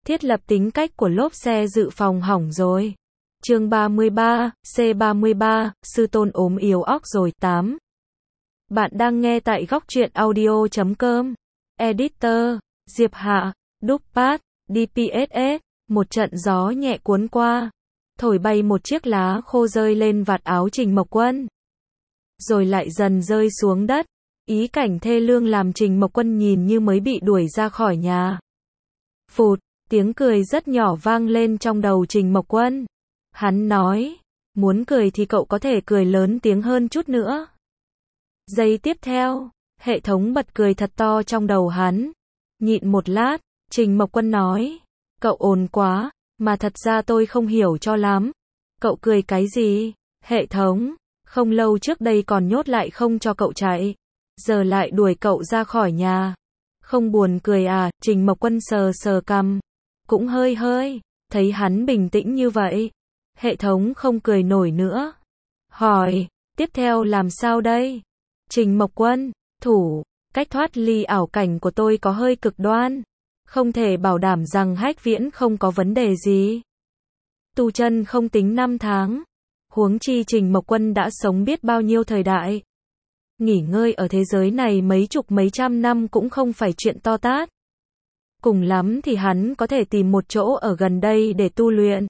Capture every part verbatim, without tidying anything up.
Thiết lập tính cách của lốp xe dự phòng hỏng rồi. Chương ba mươi ba, C ba mươi ba, sư tôn ốm yếu óc rồi. tám. Bạn đang nghe tại góc truyện audio chấm com. Editor, Diệp Hạ, Đúc-Pát, đê pê ét ét. Một trận gió nhẹ cuốn qua, thổi bay một chiếc lá khô rơi lên vạt áo Trình Mộc Quân. Rồi lại dần rơi xuống đất. Ý cảnh thê lương làm Trình Mộc Quân nhìn như mới bị đuổi ra khỏi nhà. Phụt, tiếng cười rất nhỏ vang lên trong đầu Trình Mộc Quân. Hắn nói, muốn cười thì cậu có thể cười lớn tiếng hơn chút nữa. Giây tiếp theo, hệ thống bật cười thật to trong đầu hắn. Nhịn một lát, Trình Mộc Quân nói, cậu ồn quá, mà thật ra tôi không hiểu cho lắm. Cậu cười cái gì? Hệ thống, không lâu trước đây còn nhốt lại không cho cậu chạy, giờ lại đuổi cậu ra khỏi nhà. Không buồn cười à? Trình Mộc Quân sờ sờ cằm, cũng hơi hơi, thấy hắn bình tĩnh như vậy. Hệ thống không cười nổi nữa. Hỏi, tiếp theo làm sao đây? Trình Mộc Quân, thủ, cách thoát ly ảo cảnh của tôi có hơi cực đoan. Không thể bảo đảm rằng Hách Viễn không có vấn đề gì. Tu chân không tính năm tháng. Huống chi Trình Mộc Quân đã sống biết bao nhiêu thời đại. Nghỉ ngơi ở thế giới này mấy chục mấy trăm năm cũng không phải chuyện to tát. Cùng lắm thì hắn có thể tìm một chỗ ở gần đây để tu luyện.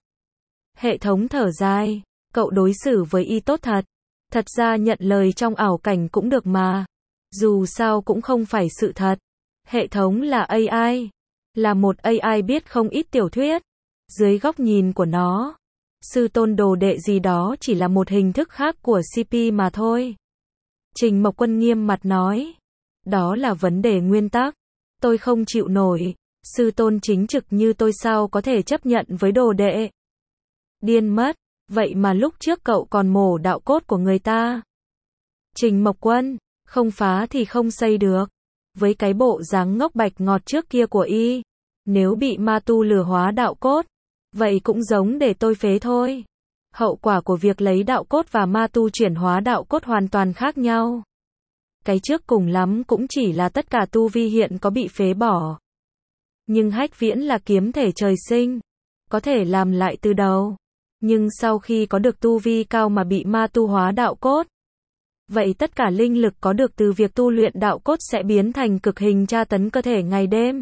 Hệ thống thở dài, cậu đối xử với y tốt thật. Thật ra nhận lời trong ảo cảnh cũng được mà. Dù sao cũng không phải sự thật. Hệ thống là a i. Là một a i biết không ít tiểu thuyết. Dưới góc nhìn của nó, sư tôn đồ đệ gì đó chỉ là một hình thức khác của xê pê mà thôi. Trình Mộc Quân nghiêm mặt nói, đó là vấn đề nguyên tắc. Tôi không chịu nổi. Sư tôn chính trực như tôi sao có thể chấp nhận với đồ đệ. Điên mất. Vậy mà lúc trước cậu còn mổ đạo cốt của người ta. Trình Mộc Quân, không phá thì không xây được. Với cái bộ dáng ngốc bạch ngọt trước kia của y, nếu bị ma tu lừa hóa đạo cốt, vậy cũng giống để tôi phế thôi. Hậu quả của việc lấy đạo cốt và ma tu chuyển hóa đạo cốt hoàn toàn khác nhau. Cái trước cùng lắm cũng chỉ là tất cả tu vi hiện có bị phế bỏ. Nhưng Hách Viễn là kiếm thể trời sinh, có thể làm lại từ đầu. Nhưng sau khi có được tu vi cao mà bị ma tu hóa đạo cốt, vậy tất cả linh lực có được từ việc tu luyện đạo cốt sẽ biến thành cực hình tra tấn cơ thể ngày đêm.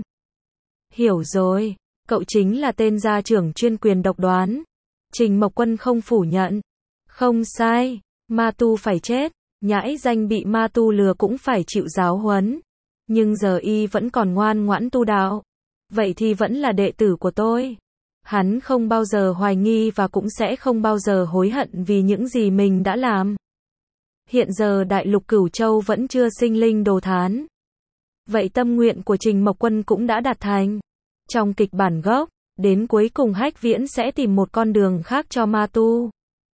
Hiểu rồi, cậu chính là tên gia trưởng chuyên quyền độc đoán. Trình Mộc Quân không phủ nhận. Không sai, ma tu phải chết, nhãi danh bị ma tu lừa cũng phải chịu giáo huấn. Nhưng giờ y vẫn còn ngoan ngoãn tu đạo. Vậy thì vẫn là đệ tử của tôi. Hắn không bao giờ hoài nghi và cũng sẽ không bao giờ hối hận vì những gì mình đã làm. Hiện giờ đại lục Cửu Châu vẫn chưa sinh linh đồ thán. Vậy tâm nguyện của Trình Mộc Quân cũng đã đạt thành. Trong kịch bản gốc, đến cuối cùng Hách Viễn sẽ tìm một con đường khác cho ma tu.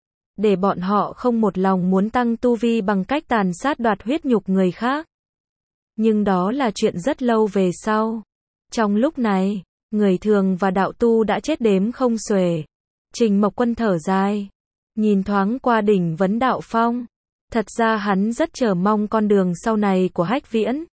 Để bọn họ không một lòng muốn tăng tu vi bằng cách tàn sát đoạt huyết nhục người khác. Nhưng đó là chuyện rất lâu về sau. Trong lúc này, người thường và đạo tu đã chết đếm không xuể. Trình Mộc Quân thở dài, nhìn thoáng qua đỉnh Vấn Đạo Phong. Thật ra hắn rất chờ mong con đường sau này của Hách Viễn.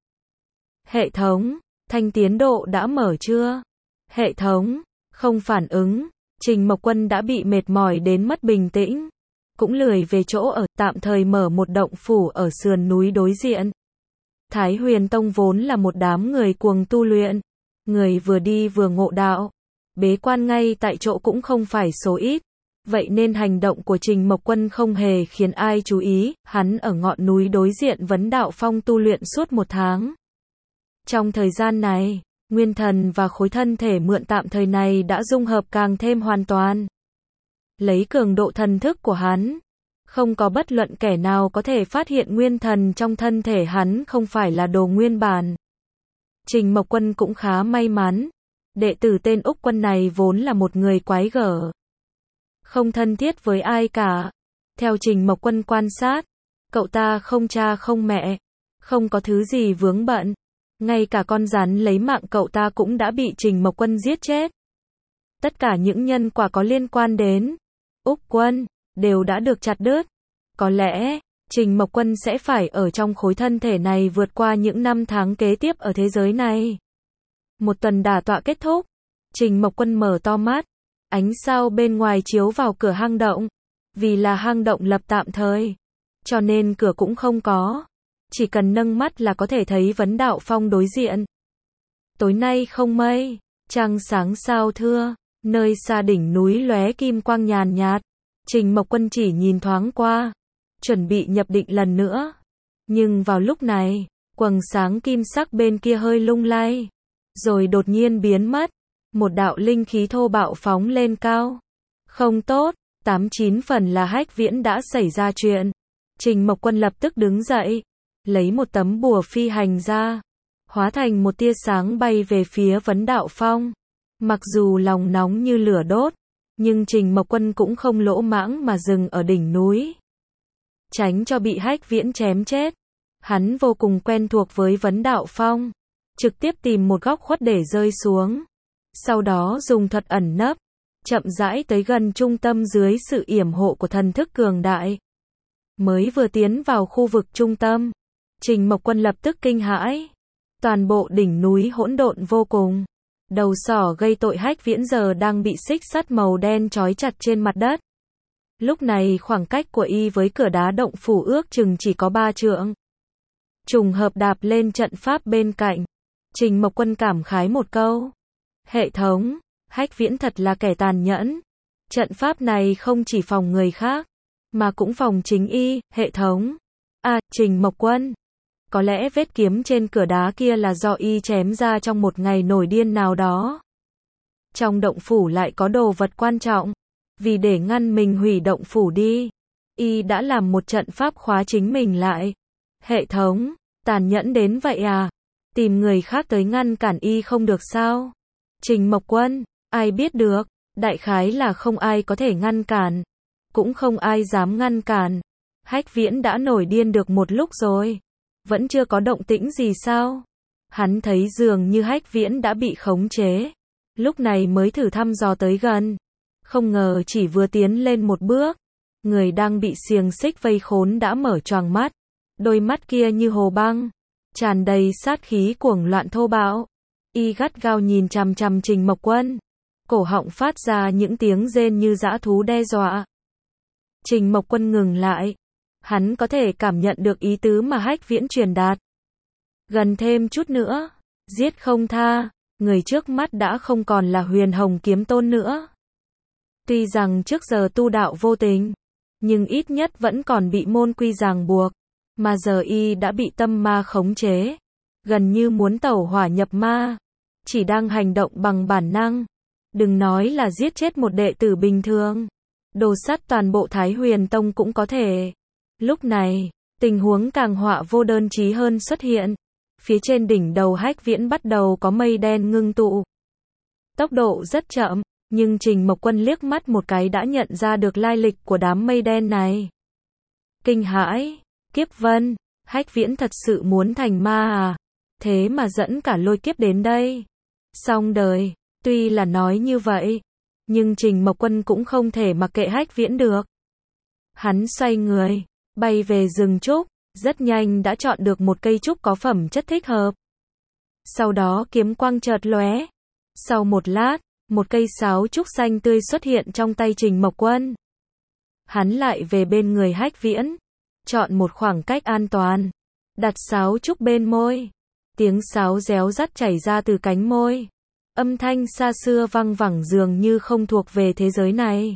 Hệ thống, thanh tiến độ đã mở chưa? Hệ thống, không phản ứng. Trình Mộc Quân đã bị mệt mỏi đến mất bình tĩnh. Cũng lười về chỗ ở, tạm thời mở một động phủ ở sườn núi đối diện. Thái Huyền Tông vốn là một đám người cuồng tu luyện. Người vừa đi vừa ngộ đạo. Bế quan ngay tại chỗ cũng không phải số ít. Vậy nên hành động của Trình Mộc Quân không hề khiến ai chú ý. Hắn ở ngọn núi đối diện Vấn Đạo Phong tu luyện suốt một tháng. Trong thời gian này, nguyên thần và khối thân thể mượn tạm thời này đã dung hợp càng thêm hoàn toàn. Lấy cường độ thần thức của hắn, không có bất luận kẻ nào có thể phát hiện nguyên thần trong thân thể hắn không phải là đồ nguyên bản. Trình Mộc Quân cũng khá may mắn. Đệ tử tên Úc Quân này vốn là một người quái gở, không thân thiết với ai cả. Theo Trình Mộc Quân quan sát, cậu ta không cha không mẹ, không có thứ gì vướng bận. Ngay cả con rắn lấy mạng cậu ta cũng đã bị Trình Mộc Quân giết chết. Tất cả những nhân quả có liên quan đến Úc Quân đều đã được chặt đứt. Có lẽ Trình Mộc Quân sẽ phải ở trong khối thân thể này vượt qua những năm tháng kế tiếp ở thế giới này. Một tuần đả tọa kết thúc. Trình Mộc Quân mở to mắt, ánh sao bên ngoài chiếu vào cửa hang động. Vì là hang động lập tạm thời, cho nên cửa cũng không có. Chỉ cần nâng mắt là có thể thấy vấn đạo phong đối diện. Tối nay không mây, trăng sáng sao thưa, nơi xa đỉnh núi lóe kim quang nhàn nhạt. Trình Mộc Quân chỉ nhìn thoáng qua, chuẩn bị nhập định lần nữa. Nhưng vào lúc này, quầng sáng kim sắc bên kia hơi lung lay, rồi đột nhiên biến mất. Một đạo linh khí thô bạo phóng lên cao. Không tốt, tám chín phần là Hách Viễn đã xảy ra chuyện. Trình Mộc Quân lập tức đứng dậy, lấy một tấm bùa phi hành ra, hóa thành một tia sáng bay về phía vấn đạo phong. Mặc dù lòng nóng như lửa đốt, nhưng Trình Mộc Quân cũng không lỗ mãng mà dừng ở đỉnh núi. Tránh cho bị Hách Viễn chém chết. Hắn vô cùng quen thuộc với vấn đạo phong, trực tiếp tìm một góc khuất để rơi xuống. Sau đó dùng thuật ẩn nấp, chậm rãi tới gần trung tâm dưới sự yểm hộ của thần thức cường đại. Mới vừa tiến vào khu vực trung tâm, Trình Mộc Quân lập tức kinh hãi. Toàn bộ đỉnh núi hỗn độn vô cùng. Đầu sỏ gây tội Hách Viễn giờ đang bị xích sắt màu đen trói chặt trên mặt đất. Lúc này khoảng cách của y với cửa đá động phủ ước chừng chỉ có ba trượng. Trùng hợp đạp lên trận pháp bên cạnh, Trình Mộc Quân cảm khái một câu. Hệ thống, Hách Viễn thật là kẻ tàn nhẫn. Trận pháp này không chỉ phòng người khác, mà cũng phòng chính y. Hệ thống. À, Trình Mộc Quân. Có lẽ vết kiếm trên cửa đá kia là do y chém ra trong một ngày nổi điên nào đó. Trong động phủ lại có đồ vật quan trọng. Vì để ngăn mình hủy động phủ đi, y đã làm một trận pháp khóa chính mình lại. Hệ thống, tàn nhẫn đến vậy à? Tìm người khác tới ngăn cản y không được sao? Trình Mộc Quân, ai biết được, đại khái là không ai có thể ngăn cản, cũng không ai dám ngăn cản. Hách Viễn đã nổi điên được một lúc rồi, vẫn chưa có động tĩnh gì sao? Hắn thấy dường như Hách Viễn đã bị khống chế, lúc này mới thử thăm dò tới gần. Không ngờ chỉ vừa tiến lên một bước, người đang bị xiềng xích vây khốn đã mở choàng mắt, đôi mắt kia như hồ băng, tràn đầy sát khí cuồng loạn thô bạo. Y gắt gao nhìn chằm chằm Trình Mộc Quân, cổ họng phát ra những tiếng rên như dã thú đe dọa. Trình Mộc Quân ngừng lại, hắn có thể cảm nhận được ý tứ mà Hách Viễn truyền đạt. Gần thêm chút nữa, giết không tha, người trước mắt đã không còn là Huyền Hồng Kiếm Tôn nữa. Tuy rằng trước giờ tu đạo vô tình, nhưng ít nhất vẫn còn bị môn quy ràng buộc, mà giờ y đã bị tâm ma khống chế, gần như muốn tẩu hỏa nhập ma, chỉ đang hành động bằng bản năng. Đừng nói là giết chết một đệ tử bình thường, đồ sắt toàn bộ Thái Huyền Tông cũng có thể. Lúc này, tình huống càng họa vô đơn chí hơn xuất hiện. Phía trên đỉnh đầu Hách Viễn bắt đầu có mây đen ngưng tụ. Tốc độ rất chậm, nhưng Trình Mộc Quân liếc mắt một cái đã nhận ra được lai lịch của đám mây đen này. Kinh hãi, Kiếp Vân, Hách Viễn thật sự muốn thành ma à? Thế mà dẫn cả lôi kiếp đến đây. Xong đời, tuy là nói như vậy, nhưng Trình Mộc Quân cũng không thể mặc kệ Hách Viễn được. Hắn xoay người, bay về rừng trúc, rất nhanh đã chọn được một cây trúc có phẩm chất thích hợp. Sau đó kiếm quang chợt lóe. Sau một lát, một cây sáo trúc xanh tươi xuất hiện trong tay Trình Mộc Quân. Hắn lại về bên người Hách Viễn, chọn một khoảng cách an toàn, đặt sáo trúc bên môi. Tiếng sáo réo rắt chảy ra từ cánh môi. Âm thanh xa xưa văng vẳng dường như không thuộc về thế giới này,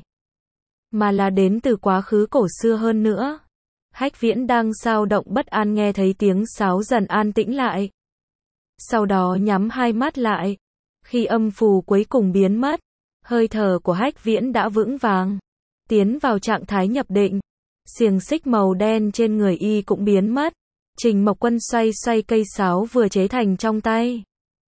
mà là đến từ quá khứ cổ xưa hơn nữa. Hách Viễn đang xao động bất an nghe thấy tiếng sáo dần an tĩnh lại. Sau đó nhắm hai mắt lại. Khi âm phù cuối cùng biến mất, hơi thở của Hách Viễn đã vững vàng, tiến vào trạng thái nhập định. Xiềng xích màu đen trên người y cũng biến mất. Trình Mộc Quân xoay xoay cây sáo vừa chế thành trong tay,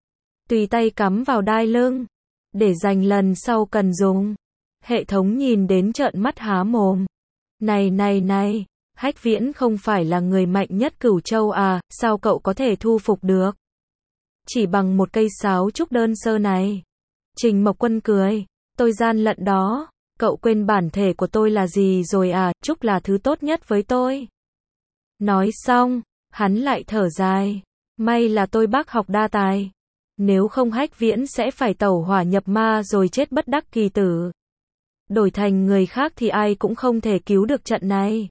tùy tay cắm vào đai lưng, để dành lần sau cần dùng. Hệ thống nhìn đến trợn mắt há mồm. Này này này, Hách Viễn không phải là người mạnh nhất Cửu Châu à, sao cậu có thể thu phục được? Chỉ bằng một cây sáo trúc đơn sơ này. Trình Mộc Quân cười, tôi gian lận đó, cậu quên bản thể của tôi là gì rồi à, trúc là thứ tốt nhất với tôi. Nói xong, hắn lại thở dài, may là tôi bác học đa tài. Nếu không Hách Viễn sẽ phải tẩu hỏa nhập ma rồi chết bất đắc kỳ tử. Đổi thành người khác thì ai cũng không thể cứu được trận này.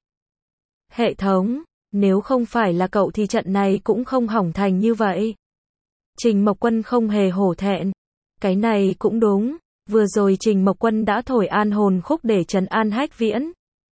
Hệ thống, nếu không phải là cậu thì trận này cũng không hỏng thành như vậy. Trình Mộc Quân không hề hổ thẹn. Cái này cũng đúng, vừa rồi Trình Mộc Quân đã thổi an hồn khúc để trấn an Hách Viễn.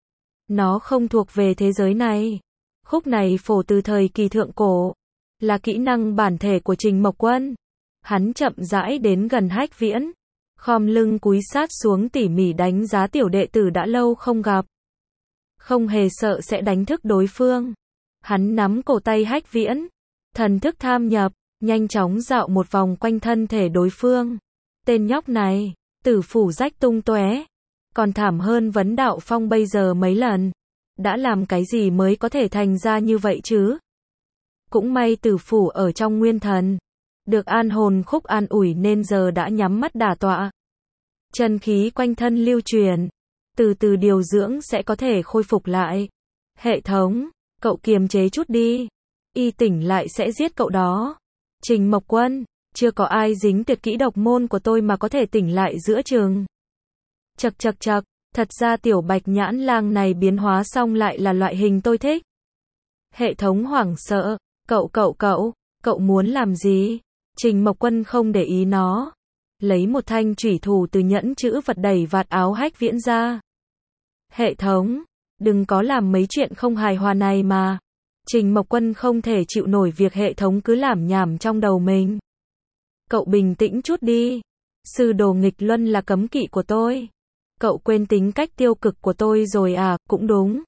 Nó không thuộc về thế giới này. Khúc này phổ từ thời kỳ thượng cổ, là kỹ năng bản thể của Trình Mộc Quân. Hắn chậm rãi đến gần Hách Viễn, khom lưng cúi sát xuống tỉ mỉ đánh giá tiểu đệ tử đã lâu không gặp. Không hề sợ sẽ đánh thức đối phương. Hắn nắm cổ tay Hách Viễn, thần thức tham nhập, nhanh chóng dạo một vòng quanh thân thể đối phương. Tên nhóc này, tử phủ rách tung tóe, còn thảm hơn Vấn Đạo Phong bây giờ mấy lần. Đã làm cái gì mới có thể thành ra như vậy chứ? Cũng may tử phủ ở trong nguyên thần, được an hồn khúc an ủi nên giờ đã nhắm mắt đả tọa. Chân khí quanh thân lưu truyền, từ từ điều dưỡng sẽ có thể khôi phục lại. Hệ thống, cậu kiềm chế chút đi. Y tỉnh lại sẽ giết cậu đó. Trình Mộc Quân, chưa có ai dính tuyệt kỹ độc môn của tôi mà có thể tỉnh lại giữa chừng. Chậc chậc chậc, thật ra tiểu bạch nhãn lang này biến hóa xong lại là loại hình tôi thích. Hệ thống hoảng sợ, cậu cậu cậu, cậu muốn làm gì? Trình Mộc Quân không để ý nó. Lấy một thanh chủy thủ từ nhẫn chữ vật đẩy vạt áo Hách Viễn ra. Hệ thống, đừng có làm mấy chuyện không hài hòa này mà. Trình Mộc Quân không thể chịu nổi việc hệ thống cứ làm nhảm trong đầu mình. Cậu bình tĩnh chút đi. Sư đồ nghịch luân là cấm kỵ của tôi. Cậu quên tính cách tiêu cực của tôi rồi à, cũng đúng.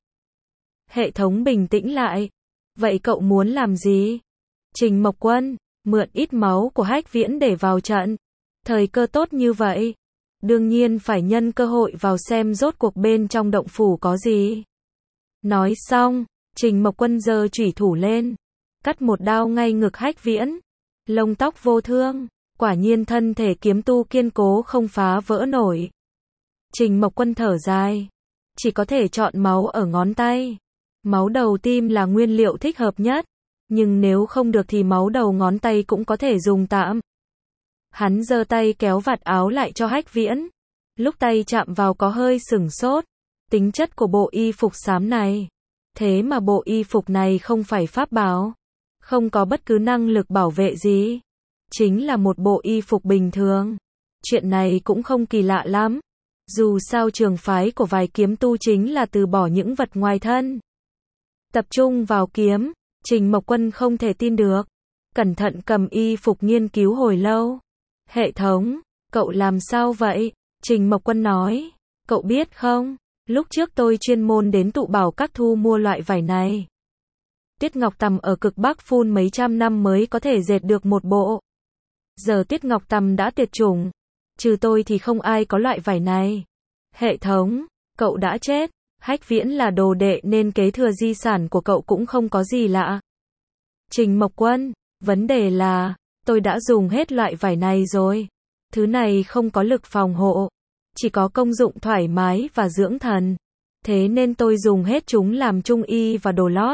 Hệ thống bình tĩnh lại. Vậy cậu muốn làm gì? Trình Mộc Quân, mượn ít máu của Hách Viễn để vào trận. Thời cơ tốt như vậy, đương nhiên phải nhân cơ hội vào xem rốt cuộc bên trong động phủ có gì. Nói xong, Trình Mộc Quân giơ chủy thủ lên, cắt một đao ngay ngực Hách Viễn. Lông tóc vô thương, quả nhiên thân thể kiếm tu kiên cố không phá vỡ nổi. Trình Mộc Quân thở dài, chỉ có thể chọn máu ở ngón tay. Máu đầu tim là nguyên liệu thích hợp nhất, nhưng nếu không được thì máu đầu ngón tay cũng có thể dùng tạm. Hắn giơ tay kéo vạt áo lại cho Hách Viễn. Lúc tay chạm vào có hơi sửng sốt. Tính chất của bộ y phục xám này. Thế mà bộ y phục này không phải pháp bảo. Không có bất cứ năng lực bảo vệ gì. Chính là một bộ y phục bình thường. Chuyện này cũng không kỳ lạ lắm. Dù sao trường phái của vài kiếm tu chính là từ bỏ những vật ngoài thân. Tập trung vào kiếm, Trình Mộc Quân không thể tin được. Cẩn thận cầm y phục nghiên cứu hồi lâu. Hệ thống, cậu làm sao vậy? Trình Mộc Quân nói, cậu biết không, lúc trước tôi chuyên môn đến tụ bảo các thu mua loại vải này. Tiết Ngọc Tầm ở cực Bắc phun mấy trăm năm mới có thể dệt được một bộ. Giờ Tiết Ngọc Tầm đã tuyệt chủng, trừ tôi thì không ai có loại vải này. Hệ thống, cậu đã chết, Hách Viễn là đồ đệ nên kế thừa di sản của cậu cũng không có gì lạ. Trình Mộc Quân, vấn đề là, tôi đã dùng hết loại vải này rồi. Thứ này không có lực phòng hộ, chỉ có công dụng thoải mái và dưỡng thần. Thế nên tôi dùng hết chúng làm trung y và đồ lót.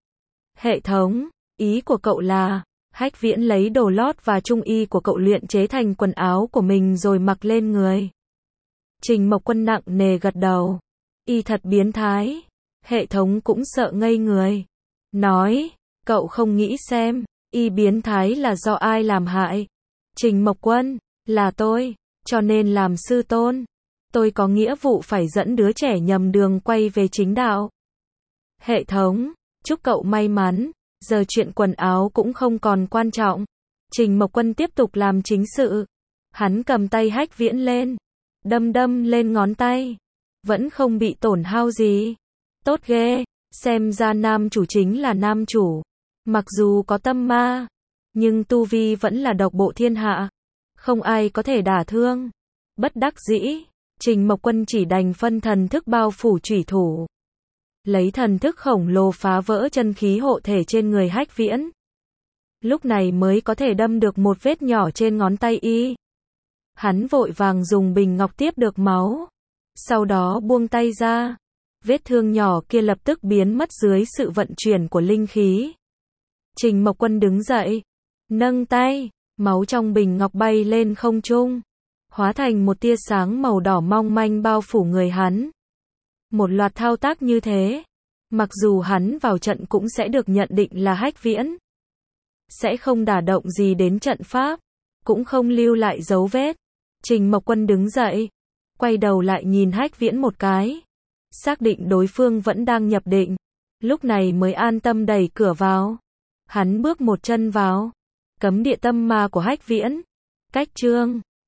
Hệ thống, ý của cậu là, Hách Viễn lấy đồ lót và trung y của cậu luyện chế thành quần áo của mình rồi mặc lên người. Trình Mộc Quân nặng nề gật đầu. Y thật biến thái. Hệ thống cũng sợ ngây người. Nói, cậu không nghĩ xem, y biến thái là do ai làm hại? Trình Mộc Quân, là tôi, cho nên làm sư tôn. Tôi có nghĩa vụ phải dẫn đứa trẻ nhầm đường quay về chính đạo. Hệ thống, chúc cậu may mắn, giờ chuyện quần áo cũng không còn quan trọng. Trình Mộc Quân tiếp tục làm chính sự. Hắn cầm tay Hách Viễn lên, đâm đâm lên ngón tay. Vẫn không bị tổn hao gì. Tốt ghê, xem ra nam chủ chính là nam chủ. Mặc dù có tâm ma, nhưng tu vi vẫn là độc bộ thiên hạ. Không ai có thể đả thương. Bất đắc dĩ, Trình Mộc Quân chỉ đành phân thần thức bao phủ chủy thủ. Lấy thần thức khổng lồ phá vỡ chân khí hộ thể trên người Hách Viễn. Lúc này mới có thể đâm được một vết nhỏ trên ngón tay y. Hắn vội vàng dùng bình ngọc tiếp được máu. Sau đó buông tay ra. Vết thương nhỏ kia lập tức biến mất dưới sự vận chuyển của linh khí. Trình Mộc Quân đứng dậy, nâng tay, Máu trong bình ngọc bay lên không trung, hóa thành một tia sáng màu đỏ mong manh bao phủ người hắn. Một loạt thao tác như thế, mặc dù hắn vào trận cũng sẽ được nhận định là Hách Viễn. Sẽ không đả động gì đến trận pháp, cũng không lưu lại dấu vết. Trình Mộc Quân đứng dậy, quay đầu lại nhìn Hách Viễn một cái, xác định đối phương vẫn đang nhập định, lúc này mới an tâm đẩy cửa vào. Hắn bước một chân vào cấm địa tâm ma của Hách Viễn. Cách chương